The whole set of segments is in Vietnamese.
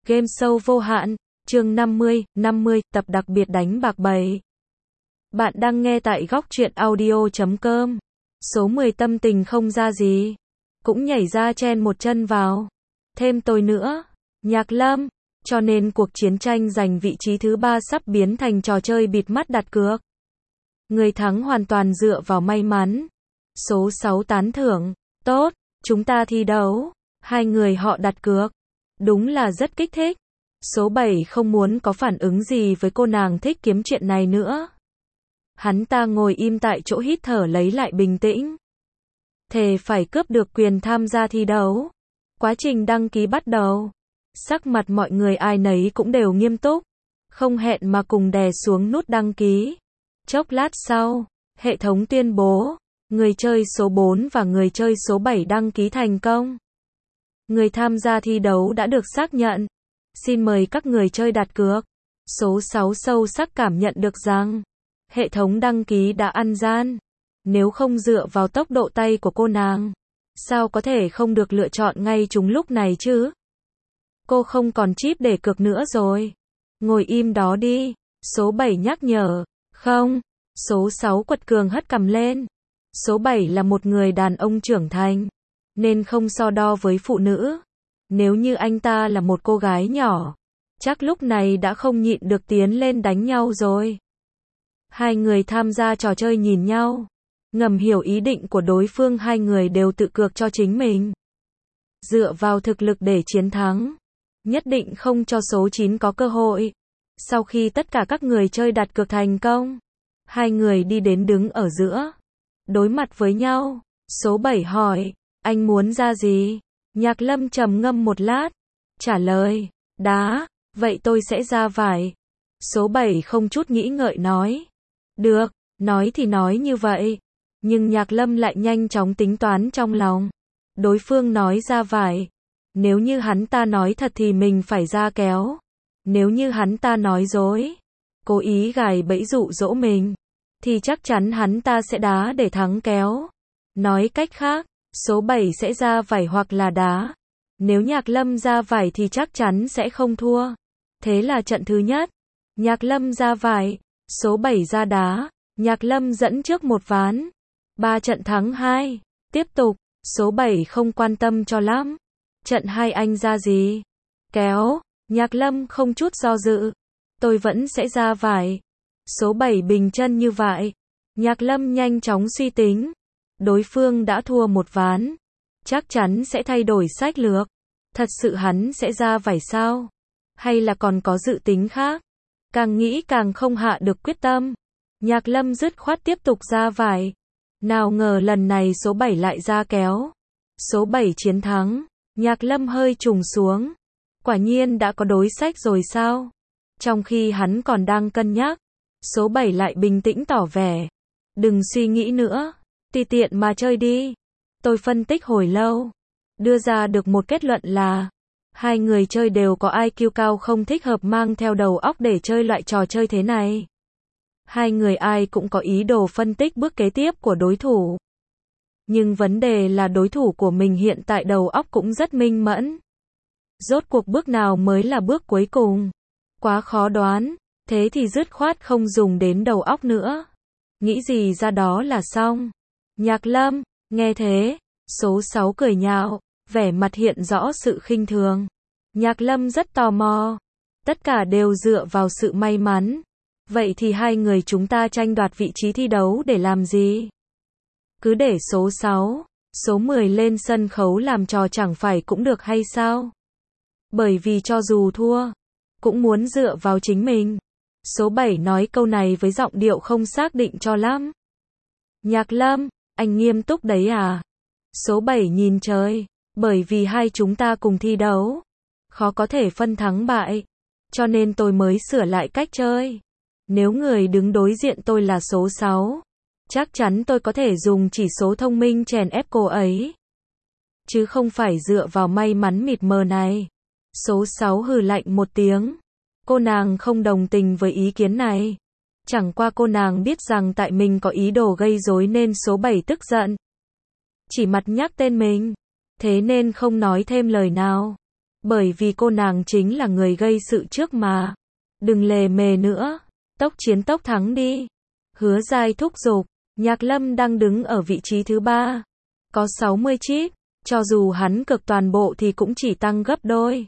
Game show vô hạn, chương 50, tập đặc biệt đánh bạc 7. Bạn đang nghe tại góc truyện audio.com. Số 10 tâm tình không ra gì. Cũng nhảy ra chen một chân vào. Thêm tôi nữa. Nhạc Lâm. Cho nên cuộc chiến tranh giành vị trí thứ 3 sắp biến thành trò chơi bịt mắt đặt cược. Người thắng hoàn toàn dựa vào may mắn. Số 6 tán thưởng. Tốt, chúng ta thi đấu. Hai người họ đặt cược. Đúng là rất kích thích. Số 7 không muốn có phản ứng gì với cô nàng thích kiếm chuyện này nữa. Hắn ta ngồi im tại chỗ hít thở lấy lại bình tĩnh. Thề phải cướp được quyền tham gia thi đấu. Quá trình đăng ký bắt đầu. Sắc mặt mọi người ai nấy cũng đều nghiêm túc. Không hẹn mà cùng đè xuống nút đăng ký. Chốc lát sau, hệ thống tuyên bố, người chơi số 4 và người chơi số 7 đăng ký thành công. Người tham gia thi đấu đã được xác nhận. Xin mời các người chơi đặt cược. Số 6 sâu sắc cảm nhận được rằng, hệ thống đăng ký đã ăn gian. Nếu không dựa vào tốc độ tay của cô nàng, sao có thể không được lựa chọn ngay chúng lúc này chứ? Cô không còn chip để cược nữa rồi. Ngồi im đó đi. Số 7 nhắc nhở. Không. Số 6 quật cường hất cằm lên. Số 7 là một người đàn ông trưởng thành, nên không so đo với phụ nữ. Nếu như anh ta là một cô gái nhỏ, chắc lúc này đã không nhịn được tiến lên đánh nhau rồi. Hai người tham gia trò chơi nhìn nhau, ngầm hiểu ý định của đối phương, hai người đều tự cược cho chính mình. Dựa vào thực lực để chiến thắng, nhất định không cho số 9 có cơ hội. Sau khi tất cả các người chơi đặt cược thành công, hai người đi đến đứng ở giữa, đối mặt với nhau. Số 7 hỏi, anh muốn ra gì? Nhạc Lâm trầm ngâm một lát, trả lời, đá, vậy tôi sẽ ra vải. Số 7 không chút nghĩ ngợi nói, được, nói thì nói như vậy. Nhưng Nhạc Lâm lại nhanh chóng tính toán trong lòng. Đối phương nói ra vải. Nếu như hắn ta nói thật thì mình phải ra kéo. Nếu như hắn ta nói dối, cố ý gài bẫy dụ dỗ mình, thì chắc chắn hắn ta sẽ đá để thắng kéo. Nói cách khác, số 7 sẽ ra vải hoặc là đá. Nếu Nhạc Lâm ra vải thì chắc chắn sẽ không thua. Thế là trận thứ nhất, Nhạc Lâm ra vải, số 7 ra đá. Nhạc Lâm dẫn trước một ván. 3 trận thắng 2. Tiếp tục, số 7 không quan tâm cho lắm. Trận 2 anh ra gì? Kéo. Nhạc Lâm không chút do dự. Tôi vẫn sẽ ra vải. Số 7 bình chân như vậy. Nhạc Lâm nhanh chóng suy tính. Đối phương đã thua một ván, chắc chắn sẽ thay đổi sách lược. Thật sự hắn sẽ ra vải sao? Hay là còn có dự tính khác? Càng nghĩ càng không hạ được quyết tâm. Nhạc Lâm dứt khoát tiếp tục ra vải. Nào ngờ lần này số 7 lại ra kéo. Số 7 chiến thắng. Nhạc Lâm hơi trùng xuống. Quả nhiên đã có đối sách rồi sao? Trong khi hắn còn đang cân nhắc, số 7 lại bình tĩnh tỏ vẻ. Đừng suy nghĩ nữa. Tùy tiện mà chơi đi. Tôi phân tích hồi lâu, đưa ra được một kết luận là hai người chơi đều có IQ cao, không thích hợp mang theo đầu óc để chơi loại trò chơi thế này. Hai người ai cũng có ý đồ phân tích bước kế tiếp của đối thủ. Nhưng vấn đề là đối thủ của mình hiện tại đầu óc cũng rất minh mẫn. Rốt cuộc bước nào mới là bước cuối cùng? Quá khó đoán, thế thì dứt khoát không dùng đến đầu óc nữa. Nghĩ gì ra đó là xong. Nhạc Lâm, nghe thế, số 6 cười nhạo, vẻ mặt hiện rõ sự khinh thường. Nhạc Lâm rất tò mò. Tất cả đều dựa vào sự may mắn. Vậy thì hai người chúng ta tranh đoạt vị trí thi đấu để làm gì? Cứ để số 6, số 10 lên sân khấu làm trò chẳng phải cũng được hay sao? Bởi vì cho dù thua, cũng muốn dựa vào chính mình. Số 7 nói câu này với giọng điệu không xác định cho lắm. Nhạc Lâm, anh nghiêm túc đấy à? Số 7 nhìn trời, bởi vì hai chúng ta cùng thi đấu, khó có thể phân thắng bại, cho nên tôi mới sửa lại cách chơi. Nếu người đứng đối diện tôi là số 6, chắc chắn tôi có thể dùng chỉ số thông minh chèn ép cô ấy, chứ không phải dựa vào may mắn mịt mờ này. Số 6 hừ lạnh một tiếng. Cô nàng không đồng tình với ý kiến này. Chẳng qua cô nàng biết rằng tại mình có ý đồ gây rối nên số 7 tức giận. Chỉ mặt nhắc tên mình. Thế nên không nói thêm lời nào. Bởi vì cô nàng chính là người gây sự trước mà. Đừng lề mề nữa, tốc chiến tốc thắng đi. Hứa Giai thúc giục. Nhạc Lâm đang đứng ở vị trí thứ 3. Có 60 chip, cho dù hắn cược toàn bộ thì cũng chỉ tăng gấp đôi.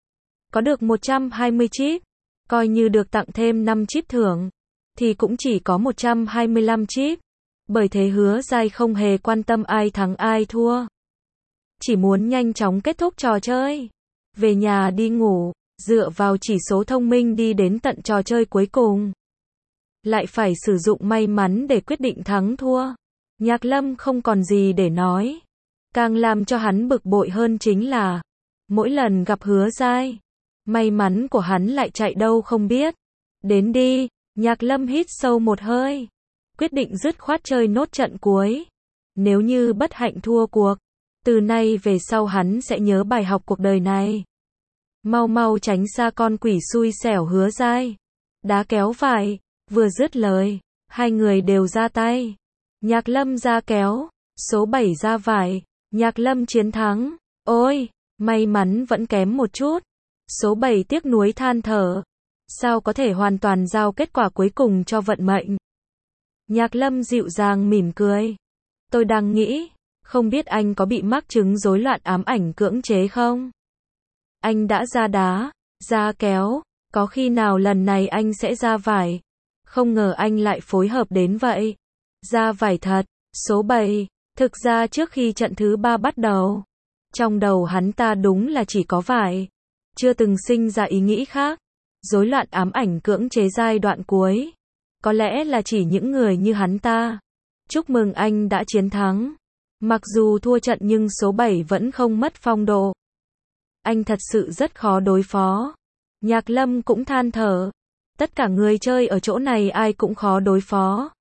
Có được 120 chip, coi như được tặng thêm 5 chip thưởng, thì cũng chỉ có 125 chip. Bởi thế Hứa Giai không hề quan tâm ai thắng ai thua. Chỉ muốn nhanh chóng kết thúc trò chơi. Về nhà đi ngủ, dựa vào chỉ số thông minh đi đến tận trò chơi cuối cùng. Lại phải sử dụng may mắn để quyết định thắng thua. Nhạc Lâm không còn gì để nói. Càng làm cho hắn bực bội hơn chính là mỗi lần gặp Hứa Giai, may mắn của hắn lại chạy đâu không biết. Đến đi, Nhạc Lâm hít sâu một hơi, quyết định dứt khoát chơi nốt trận cuối. Nếu như bất hạnh thua cuộc, từ nay về sau hắn sẽ nhớ bài học cuộc đời này. Mau mau tránh xa con quỷ xui xẻo Hứa Giai. Đá kéo phải, vừa dứt lời, hai người đều ra tay. Nhạc Lâm ra kéo, số 7 ra vải, Nhạc Lâm chiến thắng. Ôi, may mắn vẫn kém một chút. Số 7 tiếc nuối than thở. Sao có thể hoàn toàn giao kết quả cuối cùng cho vận mệnh. Nhạc Lâm dịu dàng mỉm cười. Tôi đang nghĩ, không biết anh có bị mắc chứng rối loạn ám ảnh cưỡng chế không? Anh đã ra đá, ra kéo, có khi nào lần này anh sẽ ra vải? Không ngờ anh lại phối hợp đến vậy. Ra vải thật. Số 7, thực ra trước khi trận thứ 3 bắt đầu, trong đầu hắn ta đúng là chỉ có vải, chưa từng sinh ra ý nghĩ khác. Rối loạn ám ảnh cưỡng chế giai đoạn cuối, có lẽ là chỉ những người như hắn ta. Chúc mừng anh đã chiến thắng. Mặc dù thua trận nhưng số 7 vẫn không mất phong độ. Anh thật sự rất khó đối phó. Nhạc Lâm cũng than thở. Tất cả người chơi ở chỗ này ai cũng khó đối phó.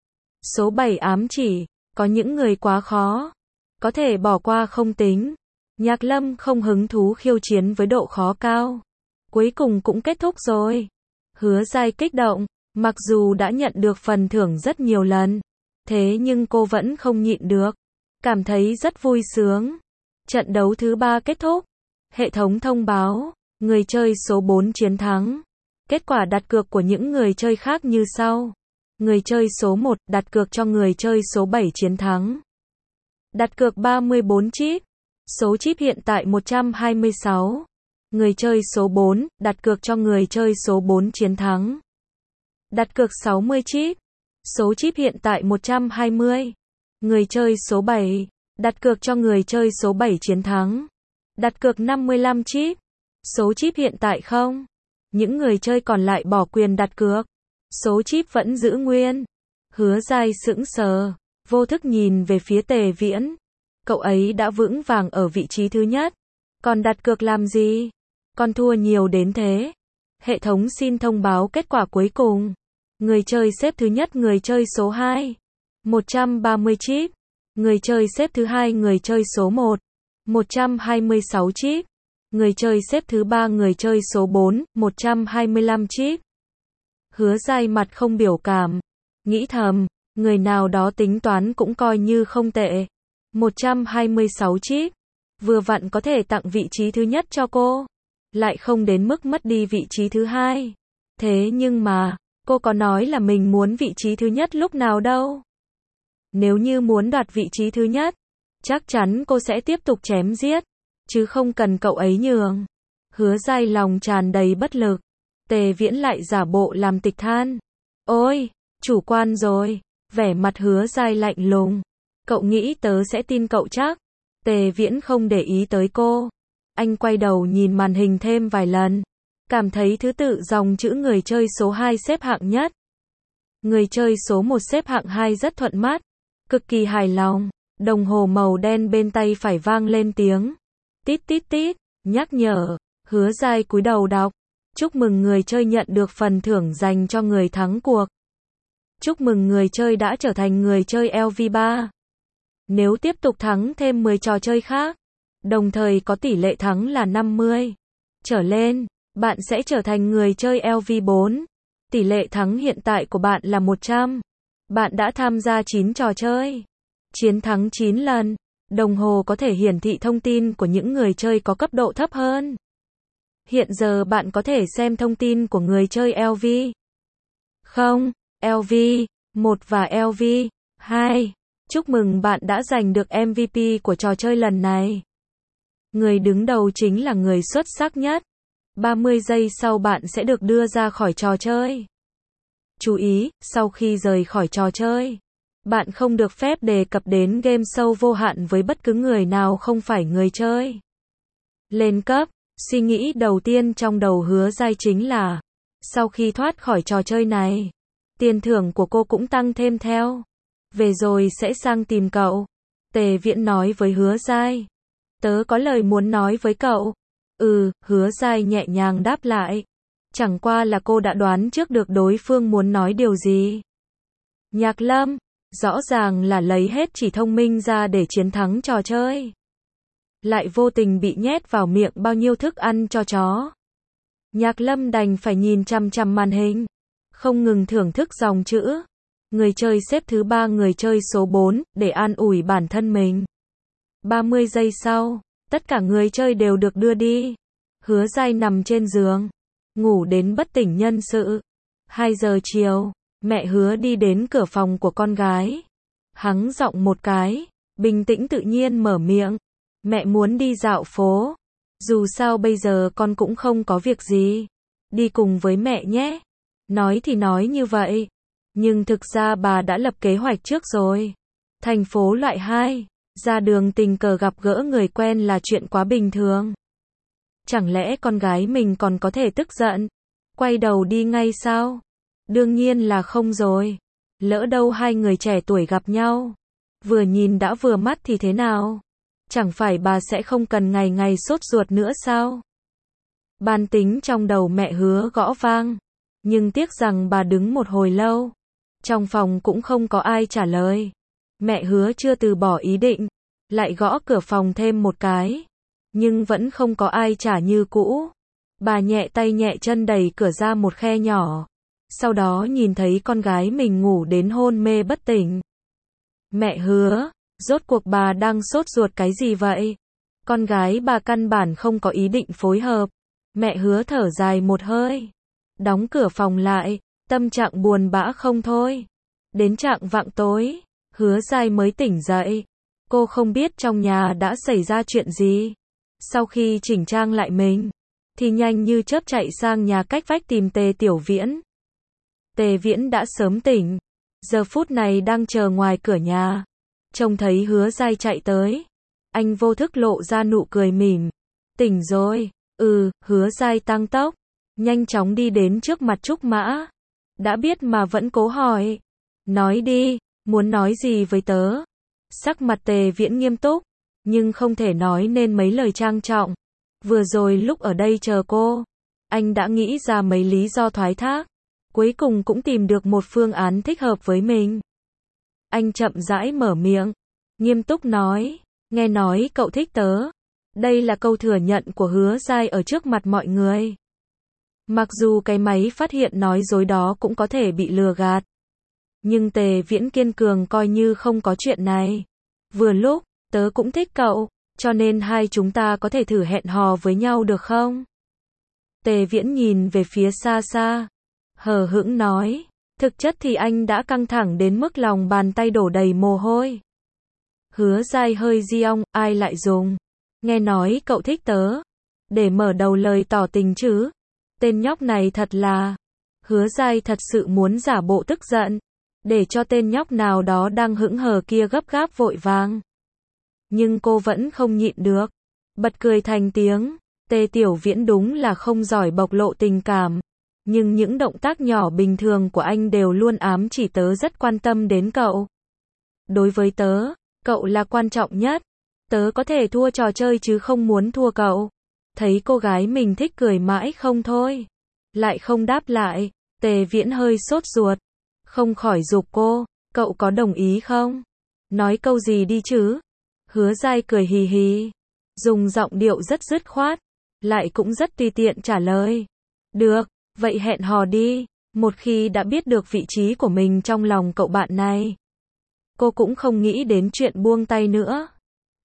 Số 7 ám chỉ, có những người quá khó, có thể bỏ qua không tính. Nhạc Lâm không hứng thú khiêu chiến với độ khó cao. Cuối cùng cũng kết thúc rồi. Hứa Giai kích động, mặc dù đã nhận được phần thưởng rất nhiều lần, thế nhưng cô vẫn không nhịn được, cảm thấy rất vui sướng. Trận đấu thứ 3 kết thúc. Hệ thống thông báo, người chơi số 4 chiến thắng. Kết quả đặt cược của những người chơi khác như sau. Người chơi số 1 đặt cược cho người chơi số 7 chiến thắng. Đặt cược 34 chip. Số chip hiện tại 126. Người chơi số 4 đặt cược cho người chơi số 4 chiến thắng. Đặt cược 60 chip. Số chip hiện tại 120. Người chơi số 7 đặt cược cho người chơi số 7 chiến thắng. Đặt cược 55 chip. Số chip hiện tại không. Những người chơi còn lại bỏ quyền đặt cược. Số chip vẫn giữ nguyên. Hứa Giai sững sờ, vô thức nhìn về phía Tề Viễn. Cậu ấy đã vững vàng ở vị trí thứ nhất. Còn đặt cược làm gì? Còn thua nhiều đến thế. Hệ thống xin thông báo kết quả cuối cùng. Người chơi xếp thứ nhất người chơi số 2. 130 chip. Người chơi xếp thứ hai người chơi số 1. 126 chip. Người chơi xếp thứ 3 người chơi số 4. 125 chip. Hứa Giai mặt không biểu cảm. Nghĩ thầm, người nào đó tính toán cũng coi như không tệ. 126 chip. Vừa vặn có thể tặng vị trí thứ nhất cho cô. Lại không đến mức mất đi vị trí thứ hai. Thế nhưng mà, cô có nói là mình muốn vị trí thứ nhất lúc nào đâu. Nếu như muốn đoạt vị trí thứ nhất, chắc chắn cô sẽ tiếp tục chém giết, chứ không cần cậu ấy nhường. Hứa Giai lòng tràn đầy bất lực. Tề Viễn lại giả bộ làm tịch than. Ôi, chủ quan rồi. Vẻ mặt Hứa Giai lạnh lùng. Cậu nghĩ tớ sẽ tin cậu chắc? Tề Viễn không để ý tới cô. Anh quay đầu nhìn màn hình thêm vài lần. Cảm thấy thứ tự dòng chữ người chơi số 2 xếp hạng nhất. Người chơi số 1 xếp hạng 2 rất thuận mắt. Cực kỳ hài lòng. Đồng hồ màu đen bên tay phải vang lên tiếng. Tít tít tít, nhắc nhở. Hứa Giai cúi đầu đọc. Chúc mừng người chơi nhận được phần thưởng dành cho người thắng cuộc. Chúc mừng người chơi đã trở thành người chơi LV3. Nếu tiếp tục thắng thêm 10 trò chơi khác, đồng thời có tỷ lệ thắng là 50 trở lên, bạn sẽ trở thành người chơi LV4. Tỷ lệ thắng hiện tại của bạn là 100. Bạn đã tham gia 9 trò chơi, chiến thắng 9 lần. Đồng hồ có thể hiển thị thông tin của những người chơi có cấp độ thấp hơn. Hiện giờ bạn có thể xem thông tin của người chơi LV0, LV1 và LV2. Chúc mừng bạn đã giành được MVP của trò chơi lần này. Người đứng đầu chính là người xuất sắc nhất. 30 giây sau bạn sẽ được đưa ra khỏi trò chơi. Chú ý, sau khi rời khỏi trò chơi, bạn không được phép đề cập đến game show vô hạn với bất cứ người nào không phải người chơi. Lên cấp, suy nghĩ đầu tiên trong đầu Hứa Giai chính là, sau khi thoát khỏi trò chơi này, tiền thưởng của cô cũng tăng thêm theo. Về rồi sẽ sang tìm cậu. Tề Viễn nói với Hứa Giai. Tớ có lời muốn nói với cậu. Hứa Giai nhẹ nhàng đáp lại. Chẳng qua là cô đã đoán trước được đối phương muốn nói điều gì. Nhạc Lâm, rõ ràng là lấy hết chỉ thông minh ra để chiến thắng trò chơi. Lại vô tình bị nhét vào miệng bao nhiêu thức ăn cho chó. Nhạc Lâm đành phải nhìn chằm chằm màn hình, không ngừng thưởng thức dòng chữ. Người chơi xếp thứ 3 người chơi số 4, để an ủi bản thân mình. 30 giây sau, tất cả người chơi đều được đưa đi. Hứa Giai nằm trên giường, ngủ đến bất tỉnh nhân sự. 2 giờ chiều, mẹ Hứa đi đến cửa phòng của con gái. Hắng giọng một cái, bình tĩnh tự nhiên mở miệng. Mẹ muốn đi dạo phố. Dù sao bây giờ con cũng không có việc gì. Đi cùng với mẹ nhé. Nói thì nói như vậy. Nhưng thực ra bà đã lập kế hoạch trước rồi. Thành phố loại 2, ra đường tình cờ gặp gỡ người quen là chuyện quá bình thường. Chẳng lẽ con gái mình còn có thể tức giận, quay đầu đi ngay sao? Đương nhiên là không rồi. Lỡ đâu hai người trẻ tuổi gặp nhau, vừa nhìn đã vừa mắt thì thế nào? Chẳng phải bà sẽ không cần ngày ngày sốt ruột nữa sao? Bàn tính trong đầu mẹ Hứa gõ vang. Nhưng tiếc rằng bà đứng một hồi lâu. Trong phòng cũng không có ai trả lời. Mẹ Hứa chưa từ bỏ ý định, lại gõ cửa phòng thêm một cái. Nhưng vẫn không có ai trả như cũ. Bà nhẹ tay nhẹ chân đẩy cửa ra một khe nhỏ. Sau đó nhìn thấy con gái mình ngủ đến hôn mê bất tỉnh. Mẹ Hứa, rốt cuộc bà đang sốt ruột cái gì vậy? Con gái bà căn bản không có ý định phối hợp. Mẹ Hứa thở dài một hơi, đóng cửa phòng lại, tâm trạng buồn bã không thôi. Đến chạng vạng tối, Hứa Giai mới tỉnh dậy. Cô không biết trong nhà đã xảy ra chuyện gì. Sau khi chỉnh trang lại mình, thì nhanh như chớp chạy sang nhà cách vách tìm Tề Tiểu Viễn. Tề Viễn đã sớm tỉnh, giờ phút này đang chờ ngoài cửa nhà. Trông thấy Hứa Giai chạy tới, anh vô thức lộ ra nụ cười mỉm. Tỉnh rồi? Hứa Giai tăng tốc, nhanh chóng đi đến trước mặt Trúc Mã. Đã biết mà vẫn cố hỏi. Nói đi, muốn nói gì với tớ? Sắc mặt Tề Viễn nghiêm túc, nhưng không thể nói nên mấy lời trang trọng. Vừa rồi lúc ở đây chờ cô, anh đã nghĩ ra mấy lý do thoái thác. Cuối cùng cũng tìm được một phương án thích hợp với mình. Anh chậm rãi mở miệng, nghiêm túc nói, nghe nói cậu thích tớ. Đây là câu thừa nhận của Hứa Giai ở trước mặt mọi người. Mặc dù cái máy phát hiện nói dối đó cũng có thể bị lừa gạt. Nhưng Tề Viễn kiên cường coi như không có chuyện này. Vừa lúc, tớ cũng thích cậu, cho nên hai chúng ta có thể thử hẹn hò với nhau được không? Tề Viễn nhìn về phía xa xa, hờ hững nói, thực chất thì anh đã căng thẳng đến mức lòng bàn tay đổ đầy mồ hôi. Hứa Giai hơi di ong, ai lại dùng? Nghe nói cậu thích tớ, để mở đầu lời tỏ tình chứ? Tên nhóc này thật là... Hứa Giai thật sự muốn giả bộ tức giận, để cho tên nhóc nào đó đang hững hờ kia gấp gáp vội vàng. Nhưng cô vẫn không nhịn được, bật cười thành tiếng. Tề Tiểu Viễn đúng là không giỏi bộc lộ tình cảm, nhưng những động tác nhỏ bình thường của anh đều luôn ám chỉ tớ rất quan tâm đến cậu. Đối với tớ, cậu là quan trọng nhất. Tớ có thể thua trò chơi chứ không muốn thua cậu. Thấy cô gái mình thích cười mãi không thôi, lại không đáp lại. Tề Viễn hơi sốt ruột, không khỏi giục cô, cậu có đồng ý không? Nói câu gì đi chứ? Hứa Giai cười hì hì, dùng giọng điệu rất dứt khoát, lại cũng rất tùy tiện trả lời. Được, vậy hẹn hò đi. Một khi đã biết được vị trí của mình trong lòng cậu bạn này, cô cũng không nghĩ đến chuyện buông tay nữa.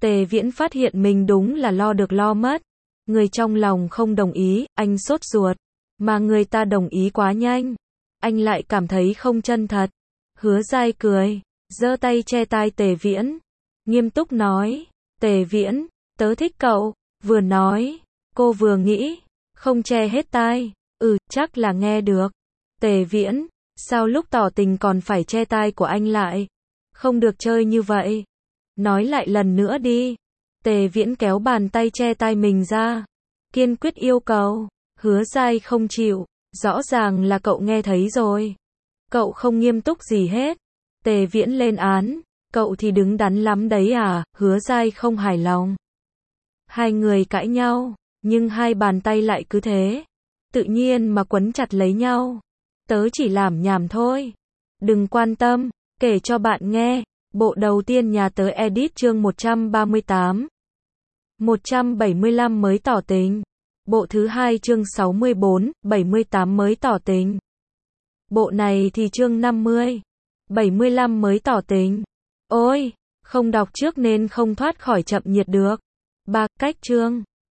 Tề Viễn phát hiện mình đúng là lo được lo mất. Người trong lòng không đồng ý, anh sốt ruột. Mà người ta đồng ý quá nhanh. Anh lại cảm thấy không chân thật. Hứa Giai cười, giơ tay che tai Tề Viễn. Nghiêm túc nói, Tề Viễn, tớ thích cậu. Vừa nói, cô vừa nghĩ, không che hết tai. Chắc là nghe được. Tề Viễn, sao lúc tỏ tình còn phải che tai của anh lại? Không được chơi như vậy. Nói lại lần nữa đi. Tề Viễn kéo bàn tay che tai mình ra. Kiên quyết yêu cầu. Hứa Giai không chịu. Rõ ràng là cậu nghe thấy rồi. Cậu không nghiêm túc gì hết. Tề Viễn lên án. Cậu thì đứng đắn lắm đấy à? Hứa Giai không hài lòng. Hai người cãi nhau. Nhưng hai bàn tay lại cứ thế. Tự nhiên mà quấn chặt lấy nhau. Tớ chỉ làm nhảm thôi. Đừng quan tâm. Kể cho bạn nghe. Bộ đầu tiên nhà tớ edit chương 138. 175 mới tỏ tình. Bộ thứ hai chương 64, 78 mới tỏ tình. Bộ này thì chương 50, 75 mới tỏ tình. Ôi, không đọc trước nên không thoát khỏi chậm nhiệt được. 3. Cách chương.